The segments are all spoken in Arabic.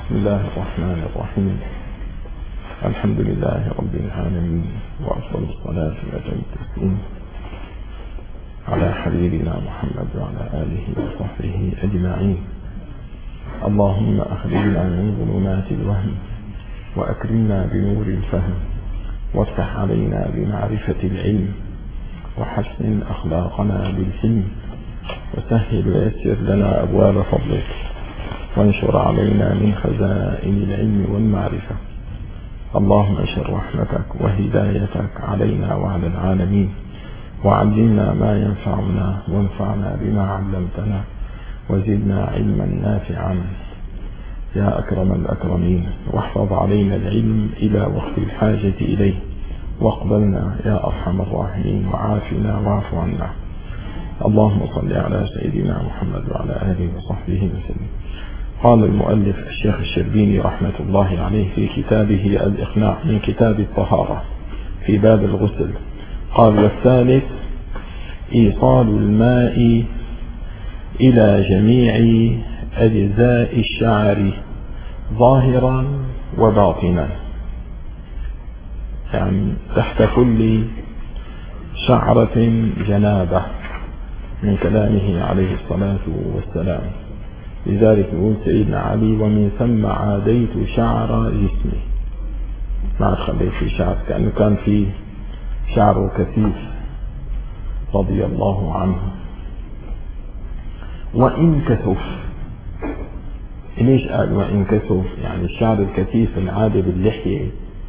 بسم الله الرحمن الرحيم. الحمد لله رب العالمين، وأفضل الصلاة وأتم التسليم على حبيبنا محمد وعلى آله وصحبه أجمعين. اللهم أخرجنا من ظلمات الوهم وأكرمنا بنور الفهم، وافتح علينا بمعرفة العلم، وحسن أخلاقنا بالحلم، وسهل ويسر لنا أبواب فضلك، وانشر علينا من خزائن العلم والمعرفة. اللهم انشر رحمتك وهدايتك علينا وعلى العالمين، وعلمنا ما ينفعنا، وانفعنا بما علمتنا، وزدنا علما نافعا يا أكرم الأكرمين. واحفظ علينا العلم إلى وقت الحاجة إليه، واقبلنا يا أرحم الراحمين، وعافنا واعف عنا. اللهم صل على سيدنا محمد وعلى آله وصحبه وسلم. قال المؤلف الشيخ الشربيني رحمة الله عليه في كتابه الإقناع من كتاب الطهارة في باب الغسل، قال: والثالث إيصال الماء إلى جميع أجزاء الشعر ظاهرا وباطنا، يعني تحت كل شعرة جنابة، من كلامه عليه الصلاة والسلام. لذلك يقول سيدنا علي: ومن ثم عاديت شعر جسمي، ما خليت في شعر، كأنه كان في شعر كثيف رضي الله عنه. وإن كثف، ليش قال وإن كثف؟ يعني الشعر الكثيف العادة باللحية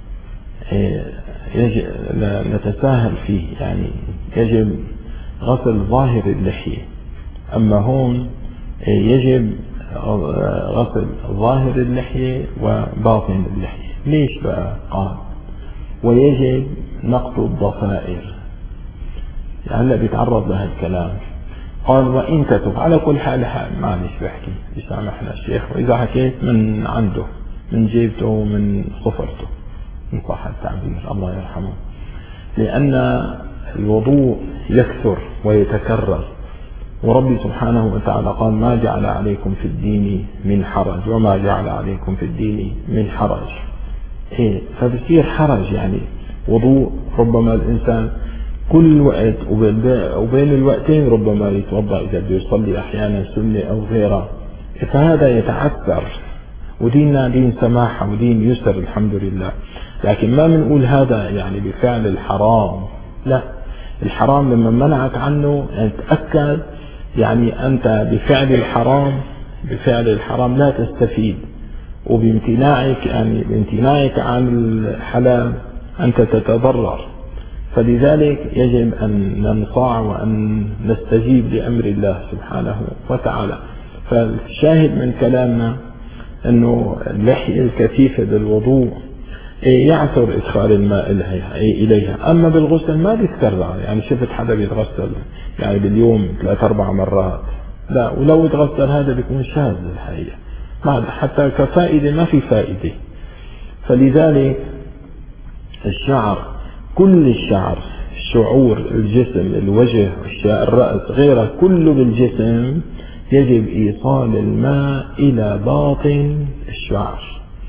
يجب لا نتساهل فيه، يعني يجب غسل ظاهر اللحية، أما هون يجب غسل ظاهر اللحية وباطن اللحية. ليش بقى؟ قال: ويجب نقط الضفائر. هلا بيتعرض لهذا الكلام. قال: وإن كتب، على كل حال معلش بحكي، يسامحنا الشيخ، وإذا حكيت من عنده من جيبته من صفرته إن صح التعبير، الله يرحمه، لأن الوضوء يكثر ويتكرر، وربي سبحانه وتعالى قال: ما جعل عليكم في الدين من حرج، وما جعل عليكم في الدين من حرج. فبصير حرج، يعني وضوء ربما الإنسان كل وقت وبين الوقتين ربما يتوضأ إذا بده يصلي أحيانا سنة أو غيرها، فهذا يتعثر. وديننا دين سماحة ودين يسر الحمد لله، لكن ما بنقول هذا يعني بفعل الحرام، لا. الحرام لما منعك عنه يعني تأكد، يعني أنت بفعل الحرام لا تستفيد، وبامتناعك يعني بامتناعك عن الحلال أنت تتضرر. فلذلك يجب أن ننصاع وأن نستجيب لأمر الله سبحانه وتعالى. فالشاهد من كلامنا أنه اللحية الكثيفة بالوضوء يعثر إدخال الماء إليها، أما بالغسل ما بيتكرر. يعني شفت حدا بيتغسل يعني باليوم 3-4 مرات، لا، ولو يتغسل هذا بيكون شاذ الحقيقة، حتى كفائدة ما في فائدة. فلذلك الشعر، كل الشعر، الشعور، الجسم، الوجه، الرأس، غيره، كله بالجسم يجب إيصال الماء إلى باطن الشعر.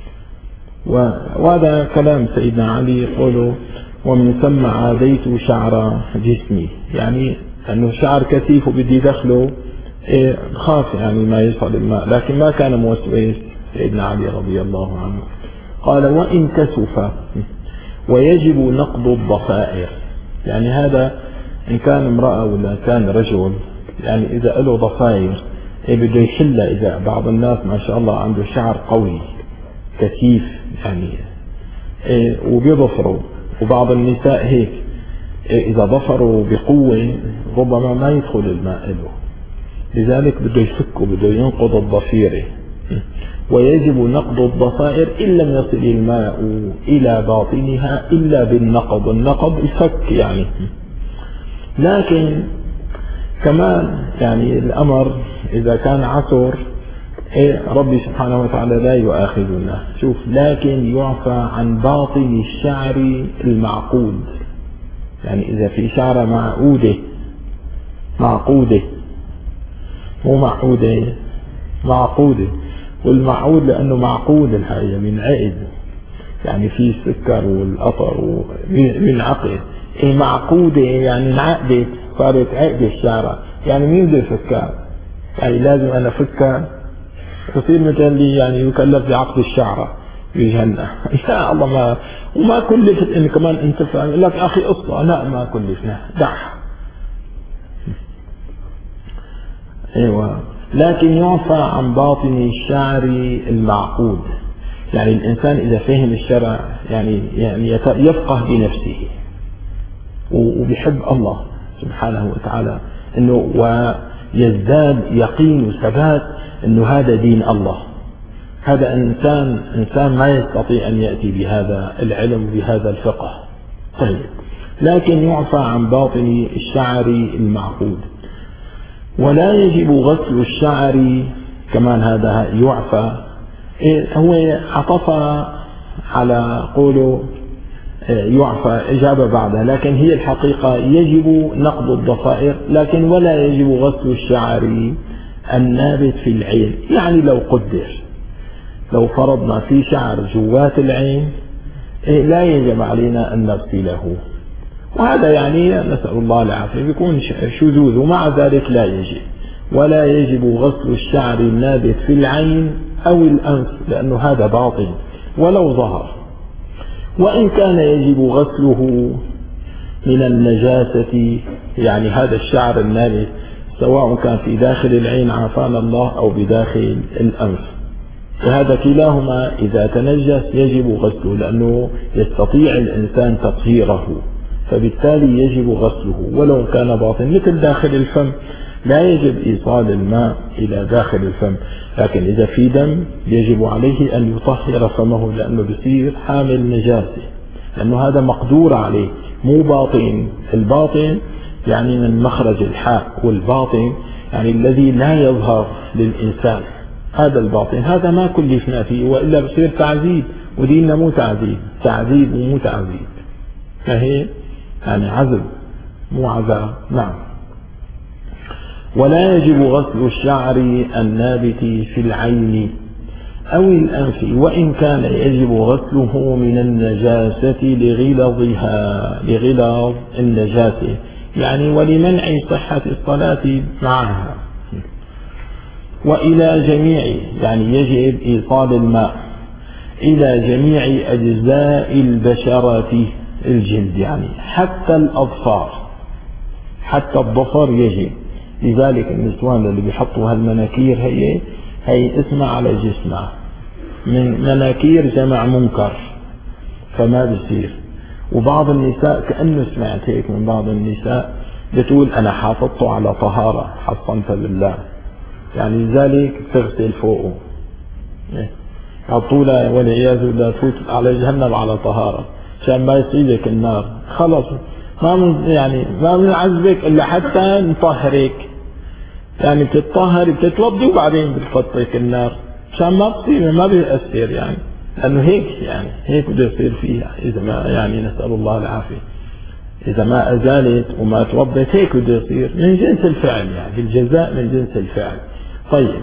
وهذا كلام سيدنا علي يقول: ومن ثم عاديت شعر جسمي، يعني أنه شعر كثيف وبدي دخله خاف يعني ما يصل الماء، لكن ما كان موسوس سيدنا علي رضي الله عنه. قال: وإن كثف ويجب نقض الضفائر، يعني هذا إن كان امرأة ولا كان رجل، يعني إذا له ضفائر بده يحلها. إذا بعض الناس ما شاء الله عنده شعر قوي كثيف يعني وبيضفروا، وبعض النساء هيك إذا ضفروا بقوة ربما ما يدخل الماء له، لذلك بده يفكه، بده ينقض الضفيرة. ويجب نقض الضفائر إن لم يصل الماء إلى باطنها إلا بالنقض. النقض الفك يعني. لكن كمان يعني الأمر إذا كان عثر ربي سبحانه وتعالى لا يؤاخذنا. شوف: لكن يعفى عن باطن الشعر المعقود، يعني إذا في شعر معقودة مو معقودة، معقودة، والمعقود لأنه معقود الحقيقة من عقد، يعني في السكر والقطر من عقد. إيه معقودة يعني انعقدت، صارت عقد الشعرة، يعني مين بده يفكها؟ يعني لازم أنا فكها تصير مثل اللي يعني يكلف بعقد الشعرة بالجنة. يا الله، ما وما كلفت إن كمان أنت فاهم لك أخي قصة، لا ما كلفنا دعها. ايوه، لكن يعفى عن باطن الشعر المعقود. يعني الانسان اذا فهم الشرع يعني يفقه بنفسه وبيحب الله سبحانه وتعالى، انه ويزداد يقين وثبات انه هذا دين الله. هذا انسان ما يستطيع ان ياتي بهذا العلم بهذا الفقه. طيب، لكن يعفى عن باطن الشعر المعقود. ولا يجب غسل الشعر كمان، هذا يعفى. هو عطف على قوله يعفى إجابة بعدها، لكن هي الحقيقة يجب نقض الضفائر، لكن ولا يجب غسل الشعر النابت في العين. يعني لو قدر، لو فرضنا في شعر جوات العين لا يجب علينا أن نغسله، وهذا يعني نسأل الله العافية بيكون شذوذ، ومع ذلك لا يجب. ولا يجب غسل الشعر النابت في العين أو الأنف، لأنه هذا باطل ولو ظهر. وإن كان يجب غسله من النجاسة، يعني هذا الشعر النابت سواء كان في داخل العين عافانا الله أو بداخل الأنف، وهذا كلاهما إذا تنجس يجب غسله، لأنه يستطيع الإنسان تطهيره، فبالتالي يجب غسله ولو كان باطن. مثل داخل الفم لا يجب إيصال الماء إلى داخل الفم، لكن إذا في دم يجب عليه أن يطهر فمه، لأنه بصير حامل نجاسة، لأنه هذا مقدور عليه مو باطن. الباطن يعني من مخرج الحاء، والباطن يعني الذي لا يظهر للإنسان، هذا الباطن. هذا ما كلفنا فيه، وإلا بصير تعذيب، وديننا مو تعذيب ومو تعذيب، فهي يعني عذب مو عذاب. نعم. ولا يجب غسل الشعر النابت في العين أو الأنف، وإن كان يجب غسله من النجاسة لغلظ النجاسة، يعني ولمنع صحة الصلاة معها. وإلى جميع، يعني يجب إيصال الماء إلى جميع أجزاء البشرة، الجلد يعني حتى الأظفار، حتى الظفر يجب. لذلك النسوان اللي بيحطوا هالمناكير هي اسمها على جسمها، من مناكير جمع منكر، فما بيصير. وبعض النساء كأنه سمعت هيك من بعض النساء بتقول أنا حافظته على طهارة، حصنت بالله، يعني لذلك تغسل فوقه، يحطوا لها والعياذ بالله تفوت على جهنم على طهارة عشان ما يصيبك النار. خلص ما بنعذبك إلا حتى نطهرك، يعني بتطهر بتتوضي وبعدين بتحطك النار عشان ما تصير، ما بيأثر يعني، لأنه هيك بده يصير فيها. إذا ما يعني نسأل الله العافية، إذا ما أزالت وما توضت هيك بده يصير، من جنس الفعل، يعني الجزاء من جنس الفعل. طيب،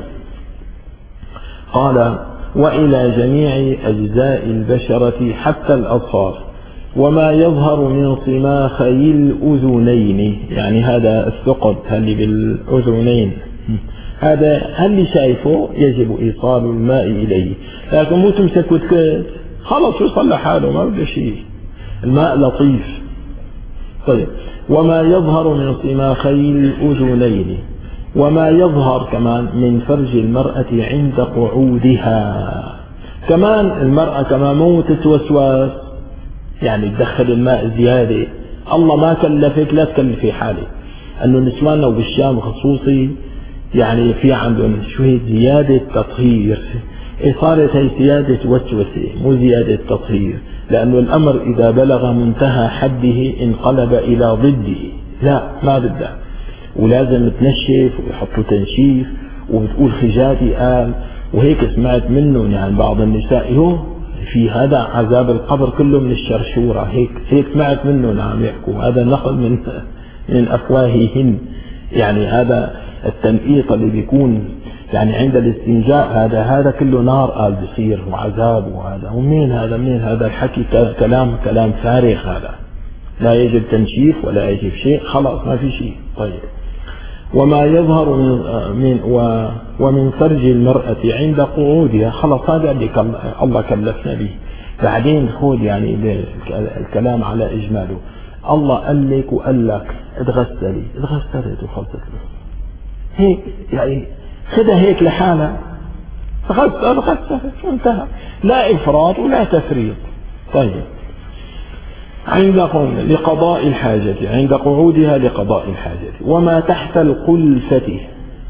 قال وإلى جميع أجزاء البشرة حتى الأظفار، وما يظهر من صماخي الأذنين، يعني هذا الثقب اللي بالأذنين، هذا اللي شايفه يجب إيصال الماء إليه، لكن مو تمسك وتكت خلص يوصل لحاله ما بده شيء، الماء لطيف. طيب، وما يظهر من صماخي الأذنين، وما يظهر كمان من فرج المرأة عند قعودها. كمان المرأة كمان مو تتوسوس، يعني تدخل الماء زيادة، الله ما كلفك لا تكلفي حالك. أنه نسواننا وبالشام خصوصي يعني في عندهم شوية زيادة تطهير، صارت هي زيادة وسوسة مو زيادة تطهير، لأنه الأمر إذا بلغ منتهى حده انقلب إلى ضده، لا ما بدها، ولازم تنشف ويحطوا تنشيف، وبتقول خجاتي قال، وهيك سمعت منه يعني بعض النساء في هذا عذاب القبر كله من الشرشورة، هيك سمعت منه نعم يحكوا، هذا نقل من أفواههن، يعني هذا التنقيط اللي بيكون يعني عند الاستنجاء هذا كله نار قال بصير وعذاب وهذا، ومين هذا الحكي كلام فارغ، هذا لا يجب تنشيف ولا يجب شيء، خلاص ما في شيء. طيب وما يظهر ومن فرج المرأة عند قعودها، خلاص هذا اللي الله كلفنا به. بعدين خذ يعني الكلام على إجماله، الله قال لك وقال لك اتغسلت وخلصت هيك، يعني خدها هيك لحالها، غسلت انتهى، لا إفراط ولا تفريط. طيب عند لقضاء الحاجة، عند قعودها لقضاء الحاجة. وما تحت القلفة.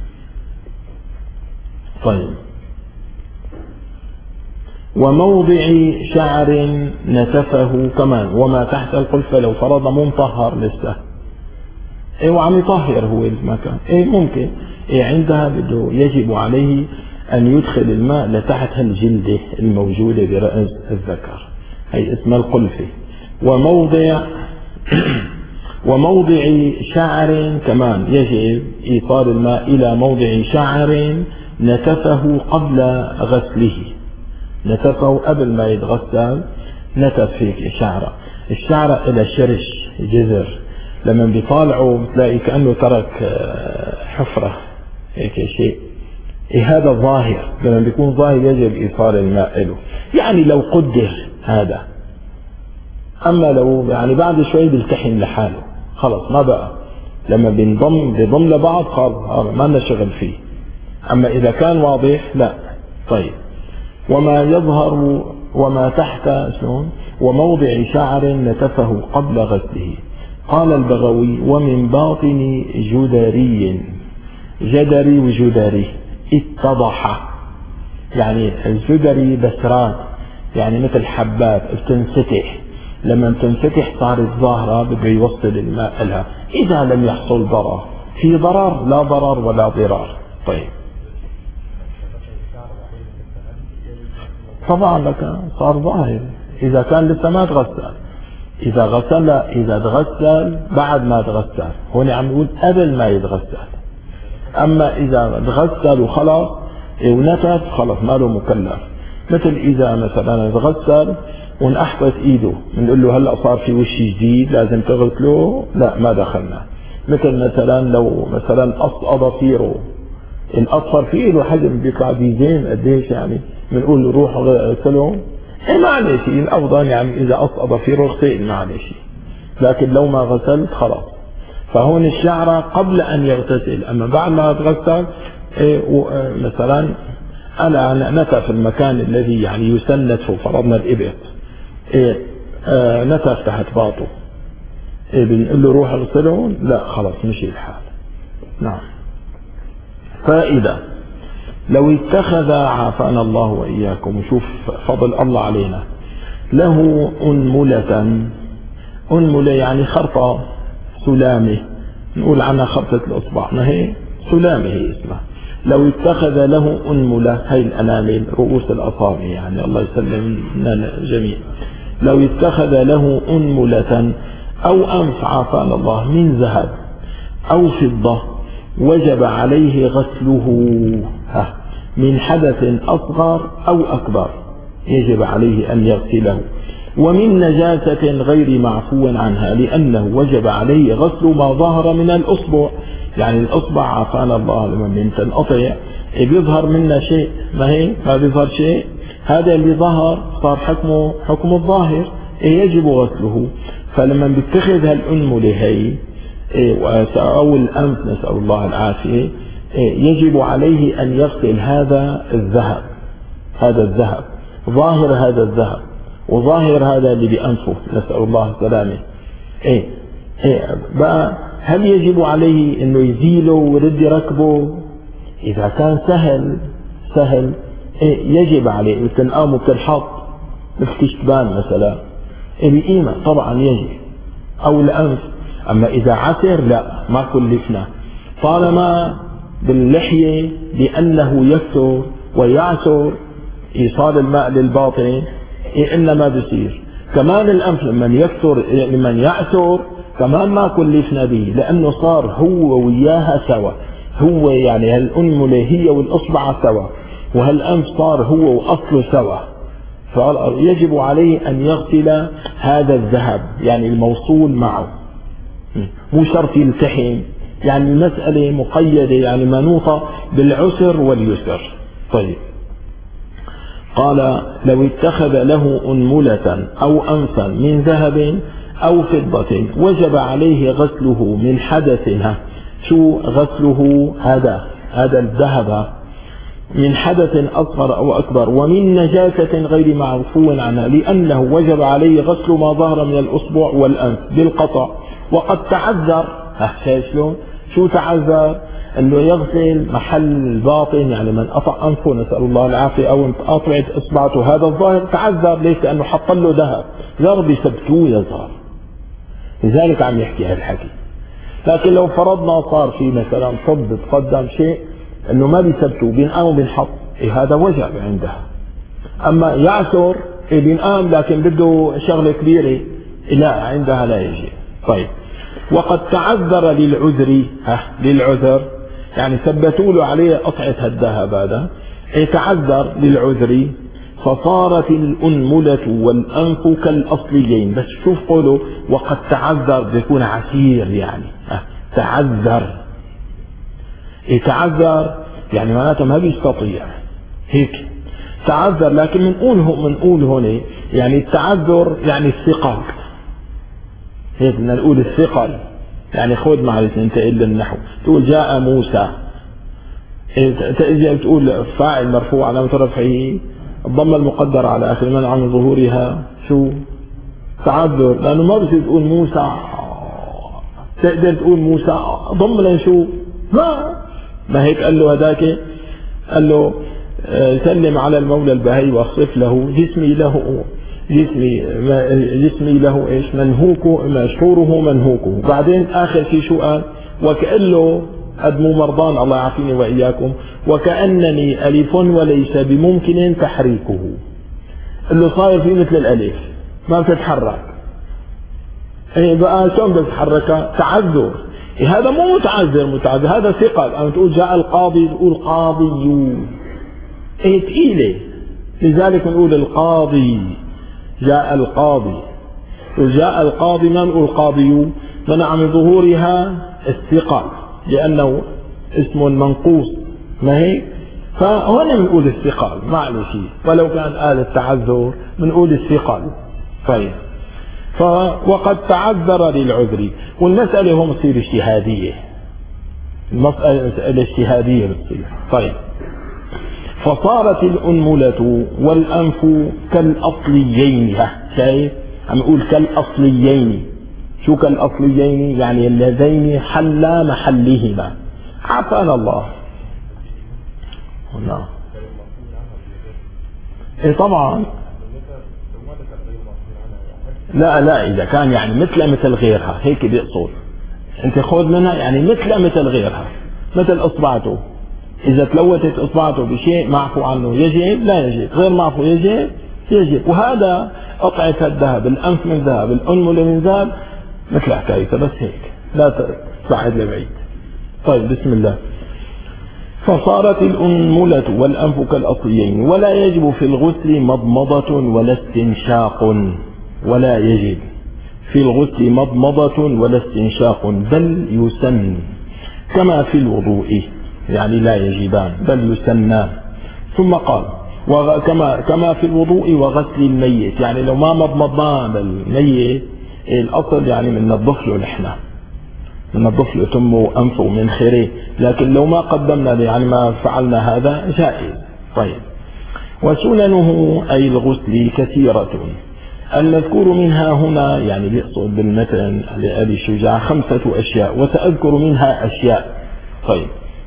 طيب وموضع شعر نتفه كمان، وما تحت القلفة لو فرض مطهر لسه وعم يطهر هو المكان ممكن عندها بده يجب عليه أن يدخل الماء لتحت هالجلدة الموجودة برأس الذكر، هي اسمها القلفة. وموضع شعر كمان يجب إيصال الماء إلى موضع شعر نتفه قبل غسله، نتفه قبل ما يتغسل، نتف هيك الشعرة إلى شرش جذر، لما بيطالعوا بتلاقي كأنه ترك حفرة هيك شيء، هذا الظاهر، لما بيكون ظاهر يجب إيصال الماء له، يعني لو قدر هذا. أما لو يعني بعد شوي بيلتحم لحاله خلص ما بقى، لما بينضم لبعض خلاص ما لنا شغل فيه. أما إذا كان واضح لا. طيب وما يظهر وما تحت وموضع شعر نتفه قبل غسله. قال البغوي ومن باطن جدري وجدري اتضح، يعني الجدري بسرات يعني مثل حبات بتنفتح، لما تنفتح صارت ظاهرة بده يوصل الماء لها، إذا لم يحصل ضرر، في ضرر لا ضرر ولا ضرار. طيب طبعا لك صار ظاهر إذا كان لسه ما تغسل، إذا تغسل بعد ما تغسل، هون عم يقول قبل ما يتغسل. أما إذا تغسل وخلص ونتف خلص ما له مكلف. مثل إذا مثلا تغسل ونحطت إيده بنقول له هلأ صار في وش جديد لازم تغسله، لا ما دخلنا. مثلا لو مثلا قص ضفيره، الأصفر فيه له حجم بيطلع بيزين قديش، يعني بنقول له روح غسله ما عليه شيء، الأفضل يعني إذا قص ضفيره اغسل ما عليه شيء، لكن لو ما غسلت خلاص. فهون الشعرة قبل أن يغتسل، أما بعد ما تغسل مثلا أنا نتف المكان الذي يعني يسنت، فرضنا الإبط نتف تحت باطه بنقول له روح اغسله، لا خلاص مشي الحال. نعم. فائدة لو اتخذ عافانا الله وإياكم، وشوف فضل الله علينا، له أنملة يعني خرطة سلامة، نقول عنها خرطة الأصبع، ما هي سلامة هي اسمها. لو اتخذ له أنملة، هي الأنامل رؤوس الأصابع، يعني الله يسلمنا الجميع. لو اتخذ له أنملة أو أنف عافانا الله من ذهب أو فضة وجب عليه غسله من حدث أصغر أو أكبر، يجب عليه أن يغسله. ومن نجاسة غير معفو عنها، لأنه وجب عليه غسل ما ظهر من الأصبع، يعني الأصبع عافانا الله لما بنتنقطع بيظهر منا شيء، ما بيظهر شيء، هذا اللي ظهر صار حكم الظاهر يجب غسله. فلما بيتخذ هالأنملة هي أو الأنف نسأل الله العافية، يجب عليه أن يغسل هذا الذهب، ظاهر هذا الذهب وظاهر هذا اللي بأنفه نسأل الله السلامة. بقى هل يجب عليه انه يزيله ويرد ركبه؟ اذا كان سهل يجب عليه، مثل قاموا بتنحط مثل كشتبان مثلا بقيمة طبعا يجب، او الانف. اما اذا عسر لا ما كلفنا، طالما باللحية لانه يكثر ويعسر ايصال الماء للباطن انما بصير. كمان الانف لمن يعسر كمان ما كلفنا به، لانه صار هو وياها سوا، هو يعني هالأنملة هي والإصبع سوا، وهالأنف صار هو وأصله سوا، فيجب عليه أن يغسل هذا الذهب يعني الموصول معه، مو شرط يلتحم، يعني المسألة مقيدة يعني منوطة بالعسر واليسر. طيب قال لو اتخذ له أنملة أو أنفا من ذهب أو فضة وجب عليه غسله من حدثها. شو غسله؟ هذا الذهب من حدث أصغر أو أكبر ومن نجاسة غير معفو عنها، لأنه وجب عليه غسل ما ظهر من الأصبع والأنف بالقطع، وقد تعذر. شلون؟ شو تعذر؟ أنه يغسل محل الباطن، يعني من قطع أنفه نسأل الله العافية أو قطعت إصبعته، هذا الظاهر تعذر. ليش؟ لأنه حط له ذهب، ذهب يثبتوه يظهر، لذلك عم يحكي هالحكي. لكن لو فرضنا صار في مثلا صد تقدم شيء انه ما بيثبتوا، بينقام وبينحط، هذا وجب عندها. اما يعثر بينقام لكن بده شغله كبيره، لا عندها لا يجي. طيب وقد تعذر للعذر يعني ثبتوا له عليه قطعه الذهب، هذا تعذر للعذر، فصارت الأنملة والأنف كالأصليين. بس شوف قولوا وقد تعذر، بيكون عسير يعني تعذر. تعذر يعني معناته ما بيستطيع هيك تعذر. لكن منقول هون يعني التعذر يعني الثقل، هيك بدنا نقول الثقل. يعني خذ معلش ننتقل للنحو، تقول جاء موسى، تجي تقول فاعل مرفوع علامة رفعه الضمة المقدرة على آخر منع من ظهورها، شو؟ تعذر، لأنه ما بصير تقول موسى، تقدر تقول موسى ضم له شو؟ ما هيك قال له هذاك، قال له سلم على المولى البهي واخصف له جسمي له ايش؟ منهوك مشهوره منهوكه. بعدين آخر شيء شو قال؟ وكأنه أدمو مرضان الله يعافيني وإياكم، وكأنني ألف وليس بممكن تحريكه. اللي صاير فيه مثل الألف ما بتتحرك، بقى شلون بدك تتحركها؟ تعذر. هذا مو متعذر، هذا ثقل. أنا تقول جاء القاضي تقول قاضي، ثقيلة، لذلك نقول القاضي. جاء القاضي، وجاء القاضي ما نقول قاضي، منع من ظهورها الثقل لأنه اسم منقوص، ما هيك؟ فهنا بنقول الثقل معلش، ولو كان قال التعذر بنقول الثقل. طيب وقد تعذر للعذر، والمسألة هو مصير اجتهادية، المسألة اجتهادية بتصير. طيب فصارت الأنملة والأنف كالأصليين. شايف؟ عم نقول كالأصليين. شو كالأصليين؟ يعني اللذين حلا محلهما. عافانا الله. نعم. طبعا لا إذا كان يعني مثل غيرها هيك بيقصد، أنت خذ منها يعني مثل غيرها، مثل إصبعته. إذا تلوثت إصبعته بشيء معفو عنه يجب؟ لا يجب. غير معفو يجب. وهذا قطعة الذهب، الأنف من ذهب، الأنملة من ذهب، مثل حكايته، بس هيك لا تصعد لبعيد. طيب بسم الله. فصارت الأنملة والأنف كالأصليين، ولا يجب في الغسل مضمضة ولا استنشاق، ولا يجب في الغسل مضمضة ولا استنشاق، بل يسن كما في الوضوء، يعني لا يجبان بل يسنان. ثم قال كما في الوضوء وغسل الميت، يعني لو ما مضمضنا بالميت الأصل يعني من ننظف له نحن، من ننظف له تمه وأنفه من خيره، لكن لو ما قدمنا يعني ما فعلنا هذا جائز. طيب وسننه أي الغسل كثيرة، المذكور منها هنا يعني بيقصد بالمتن لأبي شجاع 5 أشياء، وسأذكر منها أشياء. طيب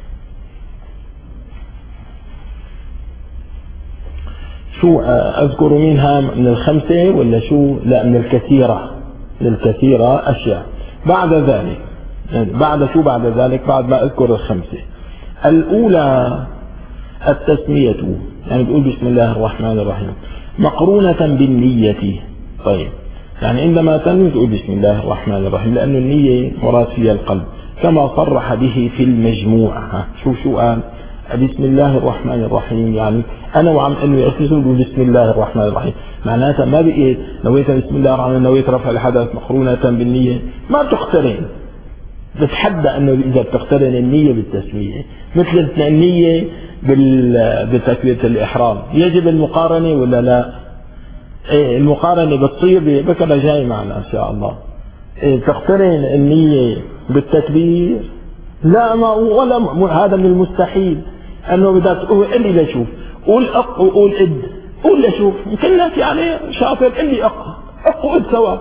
شو أذكر منها؟ من 5 ولا شو؟ لا من الكثيرة أشياء. بعد ذلك بعد ذلك بعد ما أذكر 5 الأولى التسمية، يعني تقول بسم الله الرحمن الرحيم مقرونة بالنية. طيب يعني عندما تنوي تقول بسم الله الرحمن الرحيم، لأن النية مراد فيها القلب، كما صرح به في المجموع. شو قال؟ بسم الله الرحمن الرحيم، يعني أنا وعم أنوي أغتسل بسم الله الرحمن الرحيم، معناتها ما بقيت نويت بسم الله الرحمن الرحيم نويت رفع الحدث مقرونة بالنية، ما تقترن. بتحدى أنه إذا بتقترن النية بالتسمية مثل النية بتكبيرة الإحرام يجب المقارنة ولا لا؟ المقارنة بتصير بكرة جاي معنا إن شاء الله. تقترن النية بالتكبير؟ لا، ما ولا هذا من المستحيل. أنه بدك تقول لي لشوف قول أق وقول إد، قول لشوف يمكن ناسي عليه شاطر قل لي أق وإد سوا،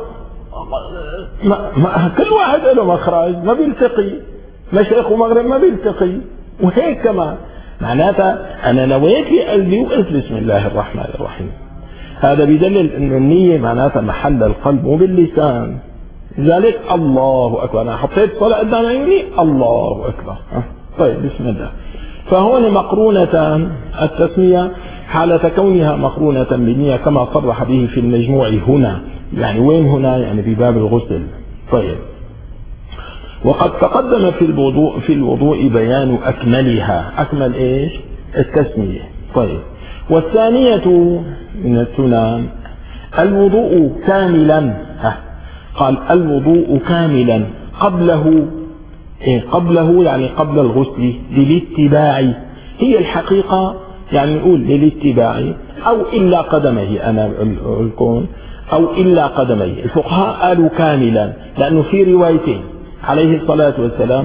ما كل واحد له مخرج ما بيلتقي، مشرق ومغرب ما بيلتقي. وهيك كمان معناتها أنا نويت في قلبي وقلت بسم الله الرحمن الرحيم، هذا بيدلل أن النية معناتها محل القلب مو باللسان. لذلك الله أكبر، أنا حطيت صلاة قدام عيوني الله أكبر. طيب بسم الله. فهون مقرونة التسمية حالة كونها مقرونة بالنية كما صرح به في المجموع هنا. يعني وين هنا؟ يعني في باب الغسل. طيب، وقد تقدم في الوضوء بيان أكملها. أكمل إيش؟ التسمية. طيب، والثانية من السنن الوضوء كاملا. قال الوضوء كاملا قبله يعني قبل الغسل للاتباع. هي الحقيقة يعني نقول للاتباع أو إلا قدميه، أنا الكون أو إلا قدميه. الفقهاء قالوا كاملا لأنه في روايتين عليه الصلاة والسلام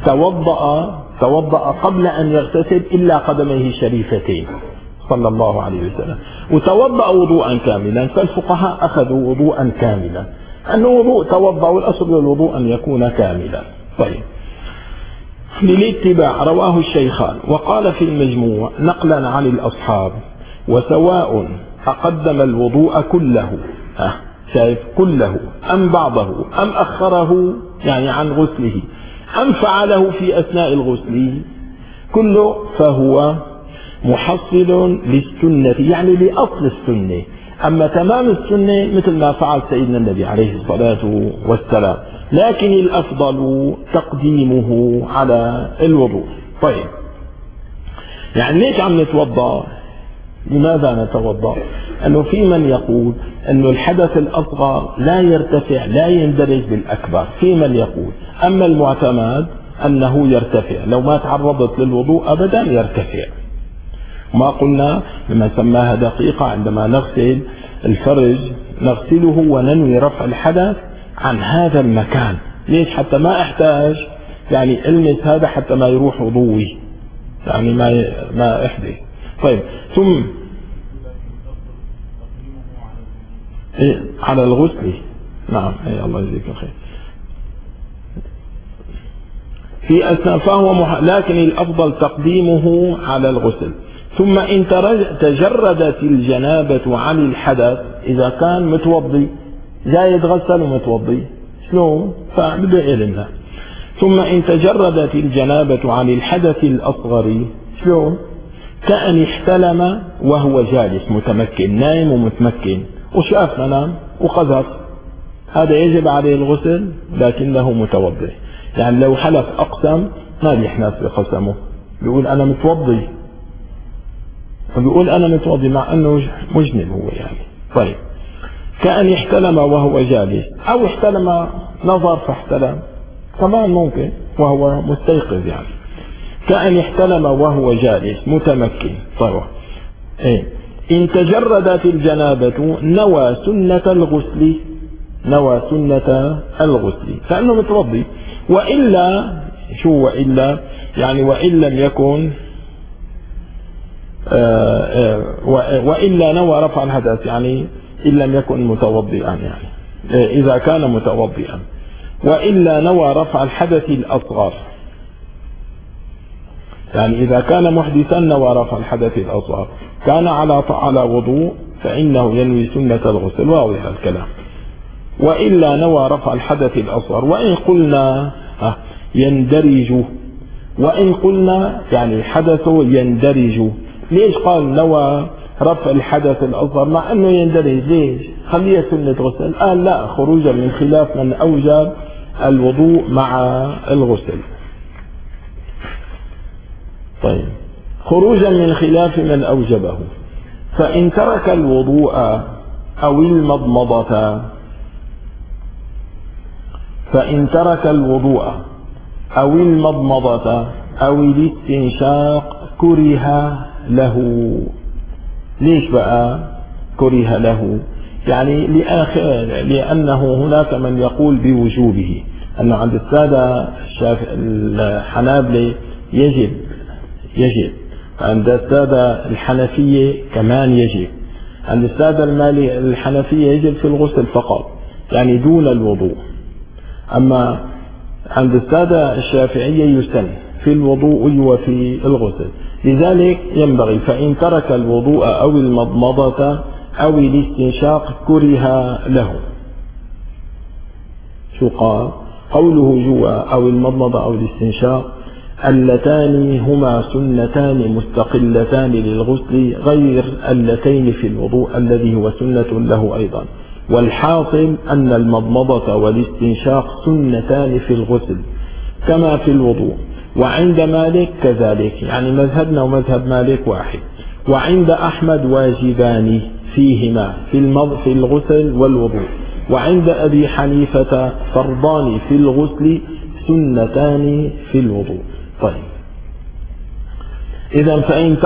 توضأ قبل أن يغتسل إلا قدميه الشريفتين صلى الله عليه وسلم، وتوضأ وضوءا كاملا. فالفقهاء أخذوا وضوءا كاملا، أنه وضوء توضأ، والأصل للوضوء أن يكون كاملا. طيب، للاتباع رواه الشيخان. وقال في المجموع نقلا عن الأصحاب: وسواء أقدم الوضوء كله، شايف كله، أم بعضه، أم أخره يعني عن غسله، أم فعله في أثناء الغسل، كله فهو محصل للسنة يعني لأصل السنة. أما تمام السنة مثل ما فعل سيدنا النبي عليه الصلاة والسلام، لكن الأفضل تقديمه على الوضوء. طيب، يعني ليش عم نتوضأ؟ لماذا نتوضأ؟ أنه في من يقول أنه الحدث الأصغر لا يرتفع لا يندرج بالأكبر، في من يقول أما المعتمد أنه يرتفع، لو ما تعرضت للوضوء أبدا يرتفع. ما قلنا لما سماها دقيقة عندما نغسل الفرج نغسله وننوي رفع الحدث عن هذا المكان. ليش؟ حتى ما احتاج يعني المس هذا حتى ما يروح وضوي، يعني ما احدث. طيب، ثم على الغسل. نعم، الله يجزيك الخير. في أثناء فهو لكن الأفضل تقديمه على الغسل. ثم إن تجردت الجنابة عن الحدث، إذا كان متوضي جاي يتغسل ومتوضي شلون؟ فبده علمها. ثم إن تجردت الجنابة عن الحدث الأصغر شلون؟ كأن احتلم وهو جالس متمكن، نايم ومتمكن وشاف منام وقذف، هذا يجب عليه الغسل لكنه متوضئ. يعني لو حلف أقسم ما بيحنث بقسمه، بيقول أنا متوضي، بيقول أنا متوضي مع أنه مجنب هو يعني. طيب، كأن احتلم وهو جالس، أو احتلم نظر فاحتلم كمان ممكن وهو مستيقظ يعني. كأن احتلم وهو جالس متمكن. طيب، إن تجردت الجنابة نوى سنة الغسل، نوى سنة الغسل كأنه متوضي. وإلا شو وإلا؟ يعني وإن لم يكن وإلا نوى رفع الحدث، يعني إن لم يكن متوضئا، يعني إذا كان متوضئا. وإلا نوى رفع الحدث الأصغر، يعني إذا كان محدثا نوى رفع الحدث الأصغر، كان على وضوء فإنه ينوي سنة الغسل، واضح الكلام. وإلا نوى رفع الحدث الأصغر. وإن قلنا يندرج، وإن قلنا يعني حدثه يندرج. ليش قال نوى رفع الحدث الأصغر مع أنه يندرج؟ ليش؟ خليها سنة غسل. قال لا، خروجا من خلاف من أوجب الوضوء مع الغسل. طيب، خروجا من خلاف من أوجبه، فإن ترك الوضوء أو المضمضة أو المضمضة أو الاستنشاق كره له. ليش بقى كره له؟ يعني لأنه هناك من يقول بوجوبه، أنه عند السادة الحنابلة يجب، عند السادة الحنفية كمان يجب، عند السادة الحنفية يجب في الغسل فقط، يعني دون الوضوء. أما عند السادة الشافعية يسن في الوضوء وفي الغسل. لذلك ينبغي فإن ترك الوضوء أو المضمضة أو الاستنشاق كره له. شو قال؟ قوله جوا أو المضمضة أو الاستنشاق اللتان هما سنتان مستقلتان للغسل غير اللتين في الوضوء الذي هو سنة له أيضا، والحاصل أن المضمضة والاستنشاق سنتان في الغسل كما في الوضوء، وعند مالك كذلك، يعني مذهبنا ومذهب مالك واحد. وعند أحمد واجبان فيهما في الغسل والوضوء، وعند أبي حنيفة فرضان في الغسل سنتان في الوضوء. طيب، إذا فإن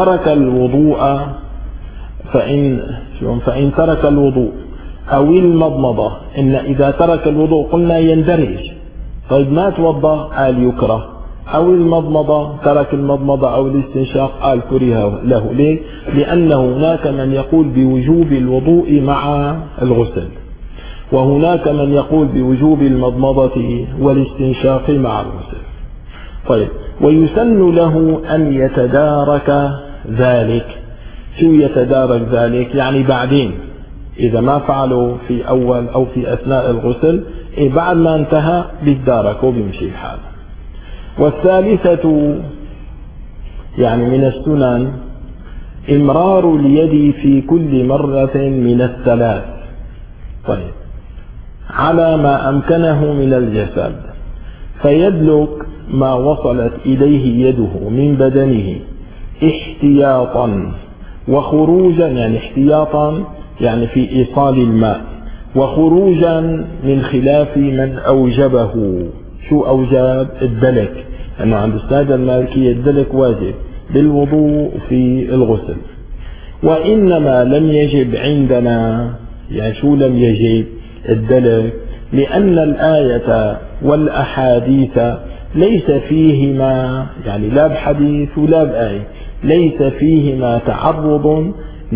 ترك الوضوء أو المضمضة، إن إذا ترك الوضوء قلنا يندرج. طيب، ما توضأ قال يكره، أو المضمضة ترك المضمضة أو الاستنشاق قال كره له. ليه؟ لأن هناك من يقول بوجوب الوضوء مع الغسل، وهناك من يقول بوجوب المضمضة والاستنشاق مع الغسل. طيب، ويسن له أن يتدارك ذلك. شو يتدارك ذلك؟ يعني بعدين إذا ما فعله في أول أو في أثناء الغسل، بعد ما انتهى بيتدارك وبيمشي الحال. والثالثة يعني من السنن إمرار اليد في كل مرة من الثلاث، طيب، على ما أمكنه من الجسد، فيدلك ما وصلت إليه يده من بدنه احتياطا وخروجا، يعني احتياطا يعني في إيصال الماء، وخروجا من خلاف من أوجبه. شو أوجب؟ الدلك، أنه عند السادة المالكية الدلك واجب بالوضوء في الغسل. وإنما لم يجب عندنا، يعني شو لم يجب؟ الدلك، لأن الآية والأحاديث ليس فيهما، يعني لا بحديث ولا بآية، ليس فيهما تعرض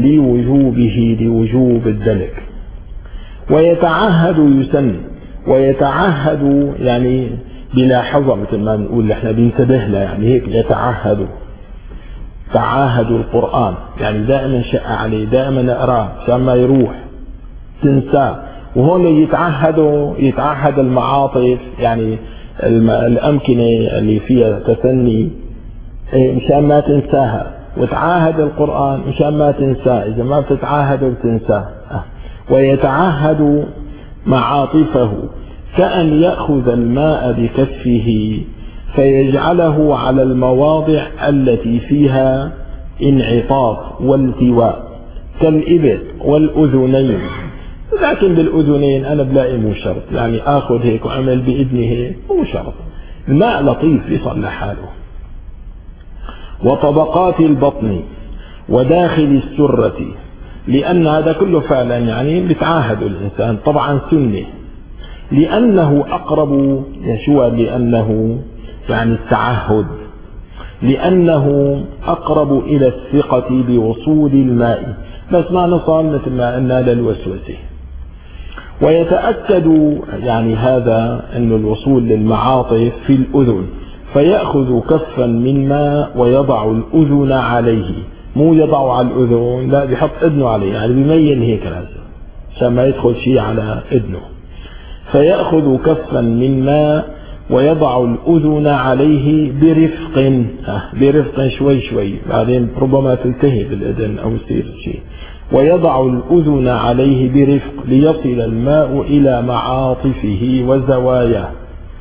لوجوب الدلك. ويتعهد يسن، ويتعهد يعني بلاحظة، مثل ما نقول احنا بننتبه لها، يعني هيك تعاهدوا القرآن، يعني دائما شق عليه، دائما نقراه عشان ما يروح تنساه. وهون يتعهد المعاطف، يعني الأمكنة اللي فيها تثني مشان ما تنساها، وتعاهد القرآن مشان ما تنساه، إذا ما بتتعاهد وتنساه. ويتعهد معاطفه كأن يأخذ الماء بكفه فيجعله على المواضع التي فيها انعطاف والتواء كالإبط والأذنين. لكن بالأذنين أنا بلاقي مو شرط، يعني آخذ هيك وعمل بإذني هيك مو شرط، الماء لطيف يصل لحاله. وطبقات البطن وداخل السرة، لأن هذا كله فعلا يعني بتعاهد الإنسان، طبعا سنة، لأنه أقرب يشوى، لأنه يعني التعهد، لأنه أقرب إلى الثقة بوصول الماء، بس ما نصل مثل ما قلنا للوسوسة. ويتأكد يعني هذا أن الوصول للمعاطف في الأذن، فيأخذ كفا من ماء ويضع الأذن عليه، مو يضع على الأذن، لا بيحط إذنه عليه، يعني بيمين هيك لازم عشان ما يدخل شيء على إذنه. فيأخذ كفا من ماء ويضع الأذن عليه برفق شوي شوي، بعدين ربما تلتهب الأذن أو يصير شيء. ويضع الأذن عليه برفق ليصل الماء إلى معاطفه وزواياه.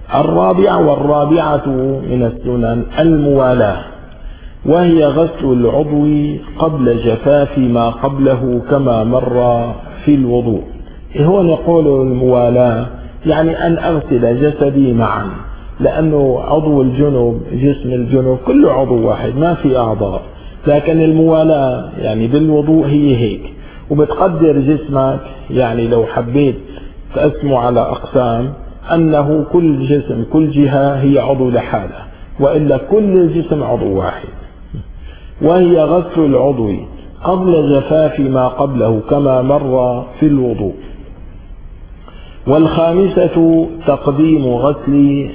والرابعة من السنن الموالاة، وهي غسل العضو قبل جفاف ما قبله كما مر في الوضوء. هو نقول الموالاة يعني أن أغسل جسدي معا، لأنه عضو الجنوب جسم الجنوب كله عضو واحد ما في أعضاء، لكن الموالاة يعني بالوضوء هي هيك، وبتقدر جسمك. يعني لو حبيت تقسمه على أقسام أنه كل جسم كل جهة هي عضو لحالها، وإلا كل الجسم عضو واحد. وهي غسل العضو قبل جفاف ما قبله كما مر في الوضوء. والخامسة تقديم غسل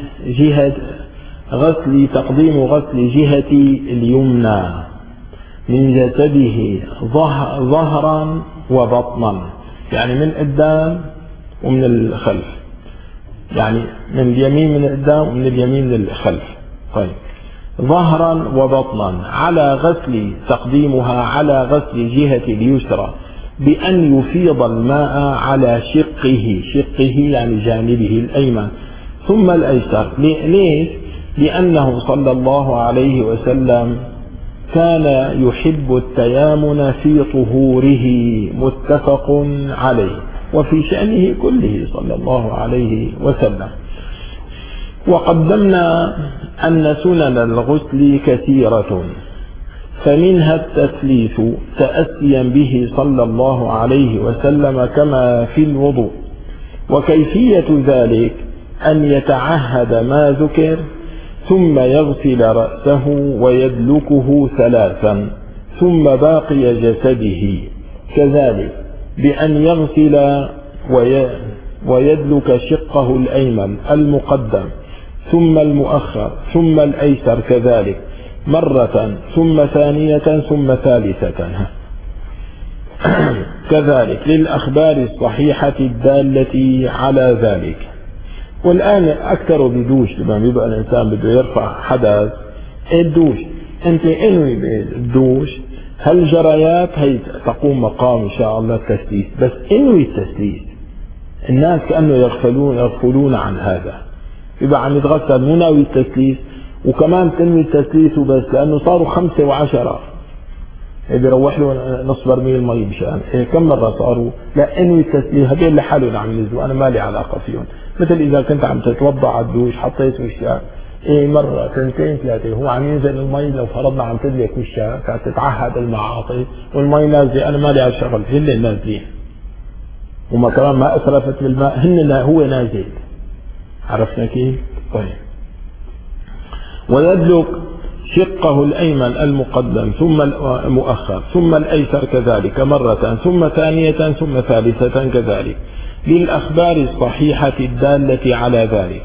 جهة اليمنى من جسده ظهرا وبطنا، يعني من قدام ومن الخلف، يعني من اليمين من قدام ومن اليمين للخلف. طيب، ظهرا وبطنا تقديمها على غسل جهة اليسرى بأن يفيض الماء على شقه يعني جانبه الأيمن ثم الأيسر. ليش؟ لأنه صلى الله عليه وسلم كان يحب التيامن في طهوره، متفق عليه، وفي شأنه كله صلى الله عليه وسلم. وقدمنا أن سنن الغسل كثيرة، فمنها التثليث تأسيا به صلى الله عليه وسلم كما في الوضوء. وكيفية ذلك أن يتعهد ما ذكر ثم يغسل رأسه ويدلكه 3 ثم باقي جسده، كذلك بأن يغسل ويدلك شقه الأيمن المقدم ثم المؤخر ثم الأيسر كذلك مرة ثم ثانية ثم ثالثة كذلك للأخبار الصحيحة الدالة على ذلك. والآن أكثر بدوش لما بيبقى الإنسان بده يرفع حدث الدوش، أنت انوي بالدوش هالجريات هي تقوم مقام إن شاء الله التسليس، بس انوي التسليس. الناس كأنه يغفلون عن هذا، يبقى عم يتغسل مو ناوي التسليس، وكمان تنوي التسليس وبس، لأنه صاروا 5 و10 بيروح له نص برميل مي مشان كم مرة صاروا. لا، انوي التسليس، هذول لحالهم عم ينزلوا، أنا مالي علاقة فيهم. مثل إذا كنت عم تتوضع على الدوش حطيت وشك مرة 2 3 هو عم ينزل المي، لو فرضنا عم تدلك وشك تتعهد المعاطي والمي نازلة، أنا مالي على الشغل، هن نازلين وما كمان ما أسرفت بالماء، هو نازل. عرفنا كيف؟ طيب. ويدلك شقه الأيمن المقدم ثم المؤخر ثم الأيسر كذلك مرة ثم ثانية ثم ثالثة كذلك للأخبار الصحيحة الدالة على ذلك.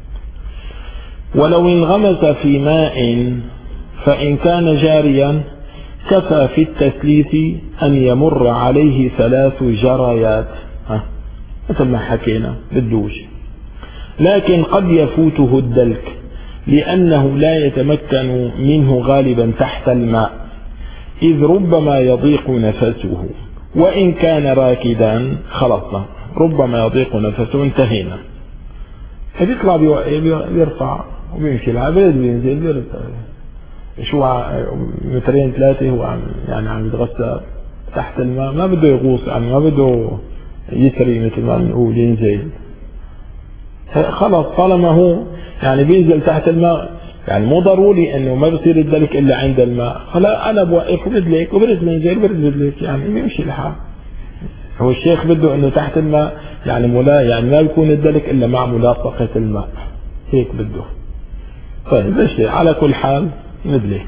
ولو انغمس في ماء فإن كان جاريا كفى في التثليث أن يمر عليه 3 جريات مثل ما حكينا بالدوش، لكن قد يفوته الدلك لأنه لا يتمكن منه غالبا تحت الماء، إذ ربما يضيق نفسه. وإن كان راكدا خلصنا، ربما يضيق نفسه، انتهينا. بيطلع بيرفع وبيمشي العباد بينزل شو 2 3 هو عم يتغسل تحت الماء، ما بده يغوص، يعني ما بده يسري مثل ما نقول ينزل، خلص طالما هو يعني بينزل تحت الماء، يعني مو ضروري انه ما بصير الدلك الا عند الماء. خلا انا بوقف وبدلك وبرد منزل برد بدلك، يعني بيمشي الحال. هو الشيخ بده انه تحت الماء يعني ما يكون الدلك الا مع ملاصقة الماء، هيك بده. طيب ليش؟ على كل حال ندلك.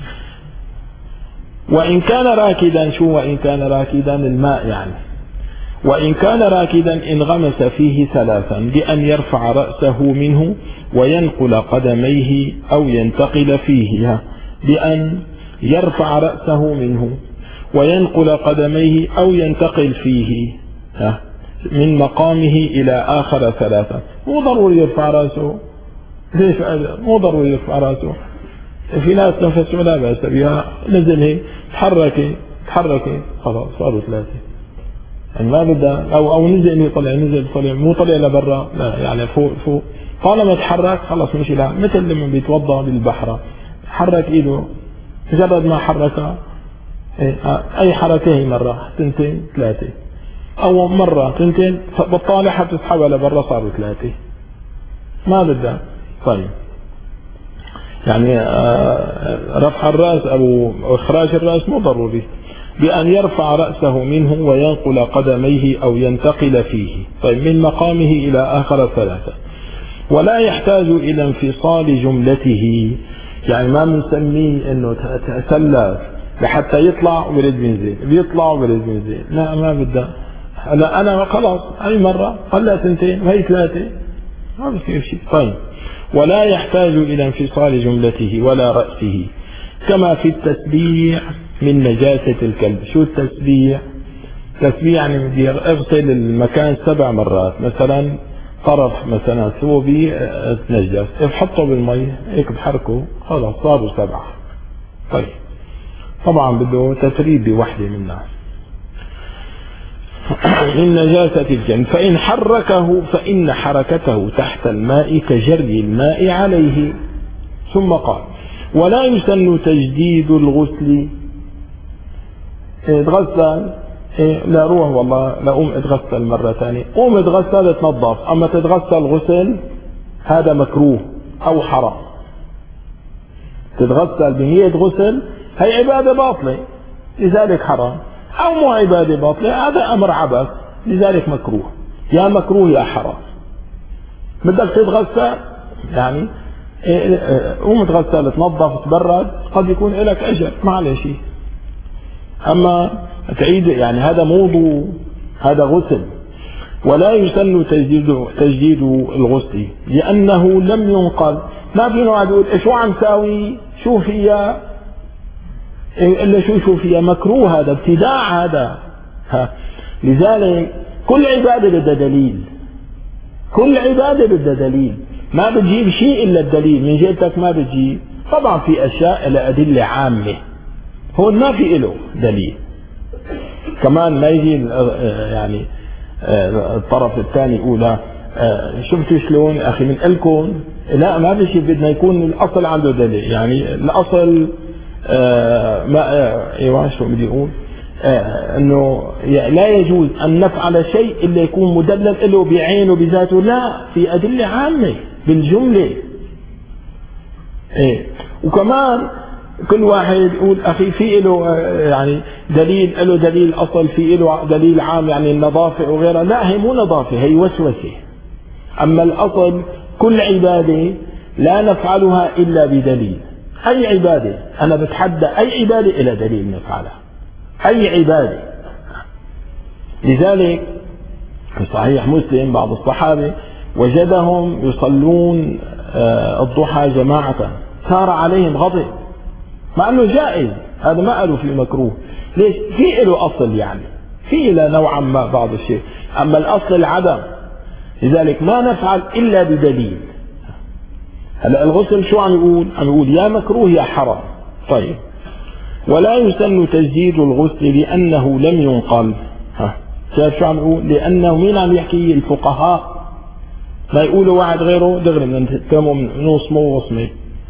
وإن كان راكدا، وإن كان راكدا الماء يعني، وإن كان راكدا انغمس فيه 3 بأن يرفع رأسه منه وينقل قدميه أو ينتقل فيه، بأن يرفع رأسه منه وينقل قدميه أو ينتقل فيه من مقامه إلى آخر 3. مو ضروري يرفع رأسه، ليش؟ مو ضروري يرفع رأسه، في ناس نفسه لا بأس بها، نزل هيك تحركي خلاص صاروا 3. يعني ما بدها او نزل طلع مو طلع لبرا، لا يعني فوق طالما تحرك خلص مشي. لا مثل لما بيتوضأ بالبحر حرك ايده، مجرد ما حركها اي حركة هي مرة 2 3 او مرة 2 بطالة حتسحبها لبرا صاروا 3 ما بدها. طيب يعني رفع الرأس او اخراج الرأس مو ضروري، بأن يرفع رأسه منه وينقل قدميه او ينتقل فيه. طيب من مقامه الى اخر 3. ولا يحتاج الى انفصال جملته، يعني ما بنسميه انه تسلف لحتى يطلع ويرد بينزل بيطلع ويرد بينزل، لا ما بدها. هلا انا خلاص هاي مرة هلا 2 وهي 3 ما بصير شيء. طيب ولا يحتاج الى انفصال جملته ولا رأسه، كما في التسبيح من نجاسة الكلب. شو التسبيح؟ تسبيح يعني بدي اغسل المكان 7 مرات، مثلا طرف مثلا ثوبي تنجس، بحطه بالمي هيك بحركه خلاص صاروا 7. طيب طبعا بده تتريب بوحدة منها من نجاسة الجن. فإن حركه فإن حركته تحت الماء كجري الماء عليه. ثم قال ولا يسن تجديد الغسل. تغسل لا روح والله لا قوم اتغسل مرة ثانية، قوم اتغسل تنظف، اما تتغسل غسل هذا مكروه او حرام. تتغسل بنية غسل هي عبادة باطلة لذلك حرام، او مو عبادة باطلة هذا امر عبث لذلك مكروه. يا مكروه يا حرام. بدك تتغسل يعني قوم اتغسل تنظف تبرد، قد يكون لك اجر معلش. اما تعيد يعني هذا موضوع، هذا غسل. ولا يسن تجديد الغسل لأنه لم ينقل. ما فينا واحد يقول شو عم ساوي شو فيها إلا شو فيها، مكروه هذا ابتداع هذا. لذلك كل عبادة بدها دليل، كل عبادة بدها دليل، ما بتجيب شيء إلا الدليل من جهتك ما بتجيب. طبعا في أشياء لها أدلة عامة، هون ما في له دليل. كمان ما يجي يعني الطرف الثاني يقول شفتوا شلون اخي من لكم، لا ما بشي، بدنا يكون الاصل عنده دليل. يعني الاصل ما ايوه شو بدي اقول انه لا يجوز ان نفعل شيء الا يكون مدلل له بعينه بذاته، لا في ادله عامه بالجمله. وكمان كل واحد يقول اخي في له يعني دليل، له دليل اصل، في له دليل عام يعني النظافه وغيرها، لا هي مو نظافه هي وسوسه. اما الاصل كل عباده لا نفعلها الا بدليل. اي عباده انا بتحدى اي عباده الى دليل نفعلها، اي عباده. لذلك في صحيح مسلم بعض الصحابه وجدهم يصلون الضحى جماعه، صار عليهم غضب مع انه جائز، هذا ما قالوا فيه مكروه. ليش؟ في له اصل، يعني في له نوعا ما بعض الشيء، اما الاصل العدم. لذلك ما نفعل الا بدليل. هلا الغسل شو عم يقول؟ عم يقول يا مكروه يا حرام. طيب ولا يسن تجديد الغسل لانه لم ينقل. شايف شو عم يقول؟ لانه مين عم يحكي؟ الفقهاء. ما يقولوا واحد غيره دغري من نوصمه وصمه.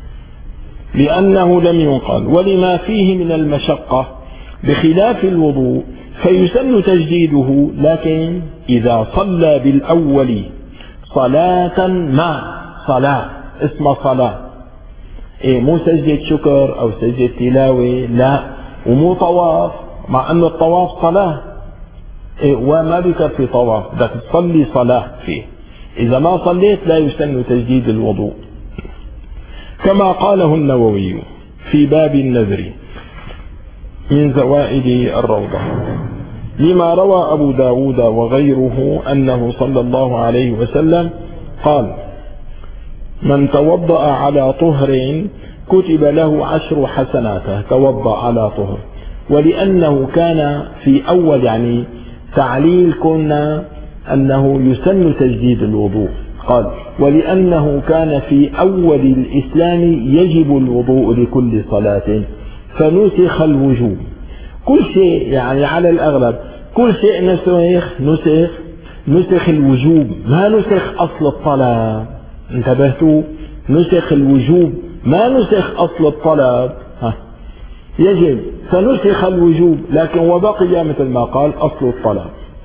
لأنه لم ينقل ولما فيه من المشقة بخلاف الوضوء فيسن تجديده، لكن إذا صلى بالأول صلاة ما صلاة اسمها صلاة، مو سجدة شكر أو سجدة تلاوة، لا، ومو طواف، مع أن الطواف صلاة وما بكفي طواف، بدك تصلي صلاة فيه. إذا ما صليت لا يسن تجديد الوضوء، كما قاله النووي في باب النذر من زوائد الروضة، لما روى أبو داود وغيره أنه صلى الله عليه وسلم قال: من توضأ على طهر كتب له 10 حسنات. توضأ على طهر. ولأنه كان في أول يعني تعليل كنا أنه يسن تجديد الوضوء، قال: ولأنه كان في أول الإسلام يجب الوضوء لكل صلاة فنسخ الوجوب. كل شيء يعني على الأغلب كل شيء نسخ الوجوب، ما نسخ أصل الصلاة. انتبهتوا؟ نسخ الوجوب ما نسخ أصل الطلب. يجب فنسخ الوجوب، لكن وبقي مثل ما قال أصل الطلب.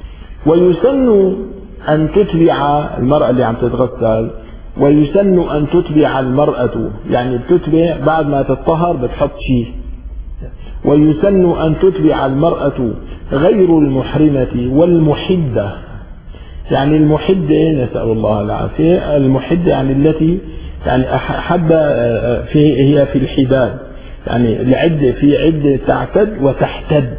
ويسن أن تتبع المرأة اللي عم تتغسل، ويسن أن تتبع المرأة، يعني بتتبع بعد ما تطهر بتحط شيء. ويسن أن تتبع المرأة غير المحرمة والمحدة، يعني المحدة نسأل الله العافية، المحدة يعني التي يعني حد هي في الحداد، يعني العدة في عدة تعتد وتحتد.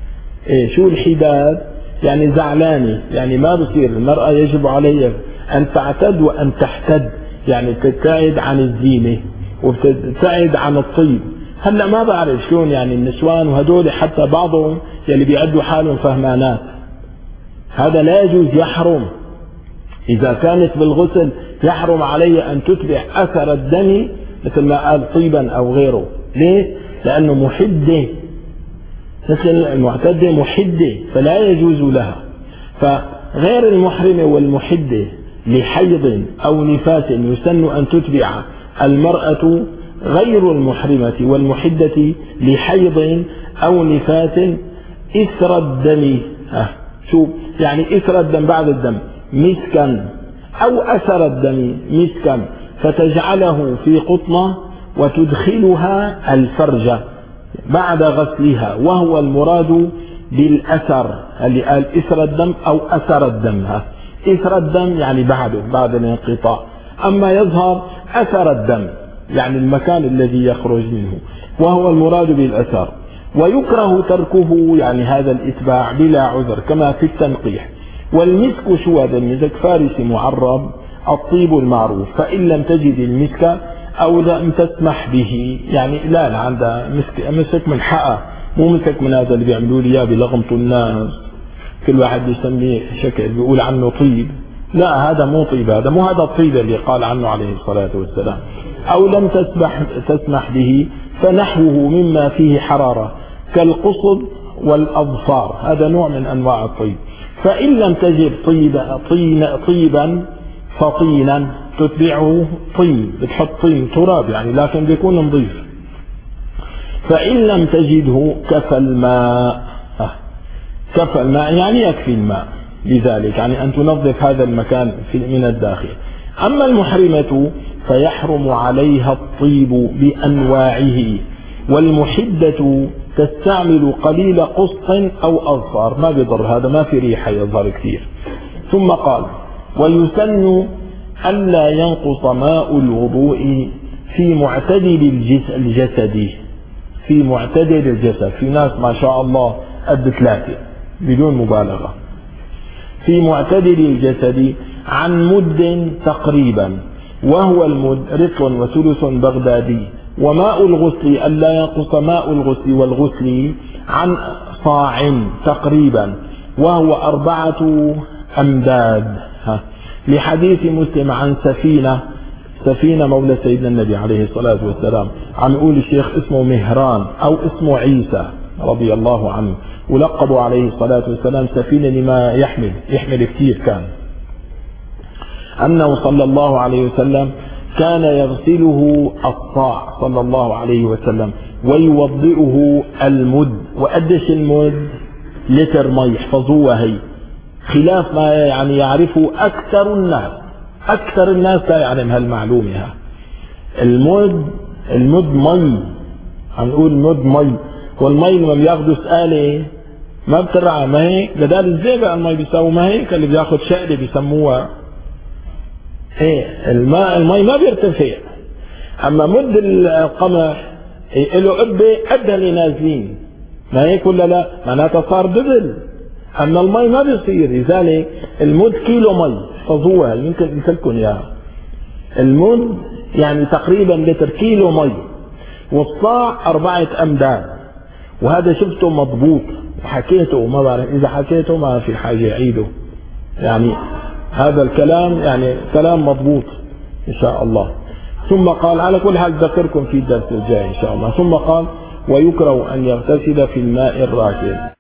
شو الحداد؟ يعني زعلانة، يعني ما بصير المرأة يجب عليها أن تعتد وأن تحتد، يعني تبتعد عن الزينة وبتبتعد عن الطيب. هلا ما بعرف شلون يعني النسوان وهدول حتى بعضهم يلي بيعدوا حالهم فهمانات، هذا لا يجوز، يحرم. إذا كانت بالغسل يحرم عليها أن تتبع أثر الدم مثل ما قال طيبا أو غيره. ليه؟ لأنه محدة، مثل المعتدة محدة فلا يجوز لها. فغير المحرمة والمحدة لحيض أو نفاس يسن أن تتبع المرأة غير المحرمة والمحدة لحيض أو نفاس إثر الدم. شو يعني إثر الدم؟ بعد الدم، مسكا أو أثر الدم مسكا، فتجعله في قطنة وتدخلها الفرج بعد غسلها، وهو المراد بالأثر اللي قال إثر الدم أو أثر الدم. إثر الدم يعني بعد الانقطاع، أما يظهر أثر الدم يعني المكان الذي يخرج منه، وهو المراد بالأثر. ويكره تركه يعني هذا الإتباع بلا عذر كما في التنقيح. والمسك شو هذا؟ المسك فارسي معرب الطيب المعروف، فإن لم تجد المسك أو لم تسمح به، يعني لا عندها مسك من حقه، مو مسك من هذا اللي بيعملوا لي اياه بلغمطوا الناس، كل واحد بيسميه شكل بيقول عنه طيب. لا هذا مو طيب، هذا مو هذا الطيب اللي قال عنه عليه الصلاة والسلام. أو لم تسمح به، فنحوه مما فيه حرارة كالقصب والأظفار، هذا نوع من أنواع الطيب. فإن لم تجد طيبا فطينا، تتبعه طين، بتحط طين تراب يعني لكن بيكون نظيف. فإن لم تجده كفى الماء، كفى الماء يعني يكفي الماء لذلك، يعني أن تنظف هذا المكان من الداخل. أما المحرمة فيحرم عليها الطيب بأنواعه، والمحدة تستعمل قليل قسط أو أظفار، ما بيضر، هذا ما في ريحة يظهر كثير. ثم قال ويسن ألا ينقص ماء الوضوء في معتدل الجسد، في معتدل الجسد، في ناس ما شاء الله قد 3 بدون مبالغة، في معتدل الجسد عن مد تقريبا، وهو المد رطل وثلث بغدادي. وماء الغسل ألا ينقص ماء الغسل والغسل عن صاع تقريبا، وهو 4 أمداد. لحديث مسلم عن سفينة مولى سيدنا النبي عليه الصلاة والسلام، عم يقول الشيخ اسمه مهران أو اسمه عيسى رضي الله عنه، ولقبوا عليه الصلاة والسلام سفينة لما يحمل كثير، كان أنه صلى الله عليه وسلم كان يغسله الصاع صلى الله عليه وسلم ويوضئه المد. وقدش المد؟ لتر مي، احفظوها هي، خلاف ما يعني يعرفه أكثر الناس لا يعلم هالمعلومة. المد مي، عم نقول مد مي، والمي لما بياخدوا سقالة ما بترعى، ما هي بدال الزيبق المي بيساووا، ما هيك اللي بياخد شقلة بيسموها ايه المي ما بيرتفع. اما مد القمح له قبة قدها اللي نازلين، ما هيك ولا لا؟ معناتها صار دبل. اما المي ما بيصير، لذلك المد كيلو مي، احفظوها يمكن قلت لكم اياها. المد يعني تقريبا لتر كيلو مي، والصاع 4 أمداد. وهذا شفته مضبوط وحكيته، ما بعرف اذا حكيته ما في حاجة اعيده، يعني هذا الكلام يعني كلام مضبوط ان شاء الله. ثم قال على كل حال ذكركم في الدرس الجاي ان شاء الله. ثم قال ويكره ان يغتسل في الماء الراكد.